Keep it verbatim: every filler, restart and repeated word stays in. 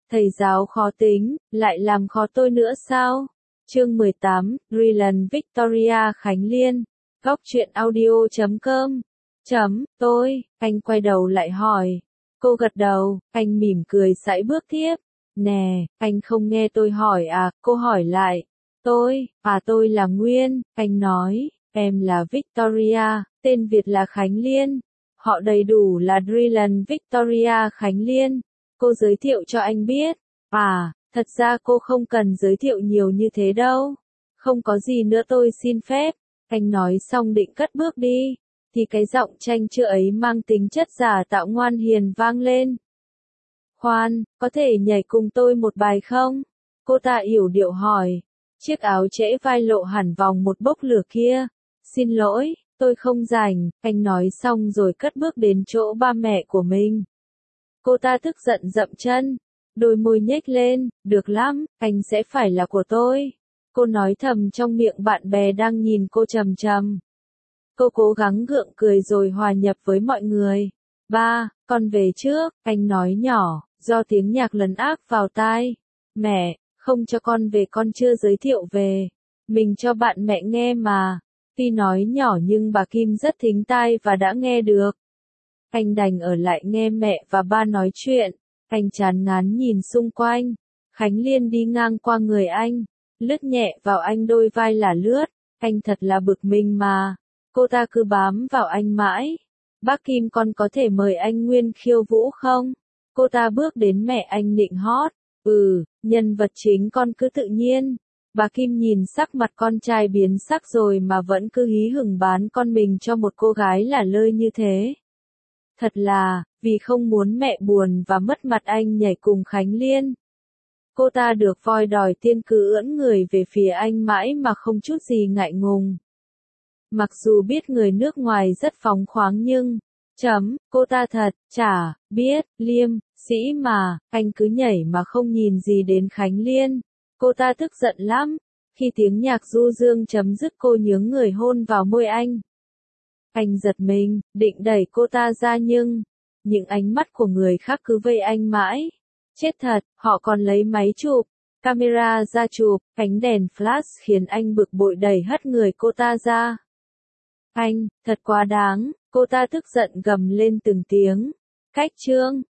Thầy giáo khó tính, lại làm khó tôi nữa sao? Chương mười tám, Rylan Victoria Khánh Liên. Góc truyện audio chấm com. Chấm, tôi, anh quay đầu lại hỏi. Cô gật đầu, anh mỉm cười sải bước tiếp. Nè, anh không nghe tôi hỏi à, cô hỏi lại. Tôi, à tôi là Nguyên, anh nói, em là Victoria, tên Việt là Khánh Liên. Họ đầy đủ là Rylan Victoria Khánh Liên. Cô giới thiệu cho anh biết. À, thật ra cô không cần giới thiệu nhiều như thế đâu. Không có gì nữa tôi xin phép. Anh nói xong định cất bước đi. Thì cái giọng tranh chữ ấy mang tính chất giả tạo ngoan hiền vang lên. Khoan, có thể nhảy cùng tôi một bài không? Cô ta yểu điệu hỏi. Chiếc áo trễ vai lộ hẳn vòng một bốc lửa kia. Xin lỗi, tôi không rảnh, anh nói xong rồi cất bước đến chỗ ba mẹ của mình. Cô ta tức giận dậm chân, đôi môi nhếch lên, được lắm, anh sẽ phải là của tôi. Cô nói thầm trong miệng bạn bè đang nhìn cô trầm trầm. Cô cố gắng gượng cười rồi hòa nhập với mọi người. Ba, con về trước, anh nói nhỏ, do tiếng nhạc lấn át vào tai. Mẹ, không cho con về, con chưa giới thiệu về. Mình cho bạn mẹ nghe mà. Tuy nói nhỏ nhưng bà Kim rất thính tai và đã nghe được. Anh đành ở lại nghe mẹ và ba nói chuyện. Anh chán ngán nhìn xung quanh. Khánh Liên đi ngang qua người anh, lướt nhẹ vào anh đôi vai là lướt. Anh thật là bực mình mà. Cô ta cứ bám vào anh mãi. Bác Kim, con có thể mời anh Nguyên khiêu vũ không? Cô ta bước đến mẹ anh nịnh hót. Ừ, nhân vật chính con cứ tự nhiên. Bà Kim nhìn sắc mặt con trai biến sắc rồi mà vẫn cứ hí hửng bán con mình cho một cô gái lả lơi như thế. Thật là, vì không muốn mẹ buồn và mất mặt anh nhảy cùng Khánh Liên. Cô ta được voi đòi tiên cứ ưỡn người về phía anh mãi mà không chút gì ngại ngùng. Mặc dù biết người nước ngoài rất phóng khoáng nhưng, chấm, cô ta thật, chả, biết, liêm, sĩ mà, anh cứ nhảy mà không nhìn gì đến Khánh Liên. Cô ta tức giận lắm. Khi tiếng nhạc du dương chấm dứt cô nhướng người hôn vào môi anh. Anh giật mình, định đẩy cô ta ra nhưng, những ánh mắt của người khác cứ vây anh mãi. Chết thật, họ còn lấy máy chụp, camera ra chụp, ánh đèn flash khiến anh bực bội đẩy hất người cô ta ra. Anh, thật quá đáng, cô ta tức giận gầm lên từng tiếng. Cách chương,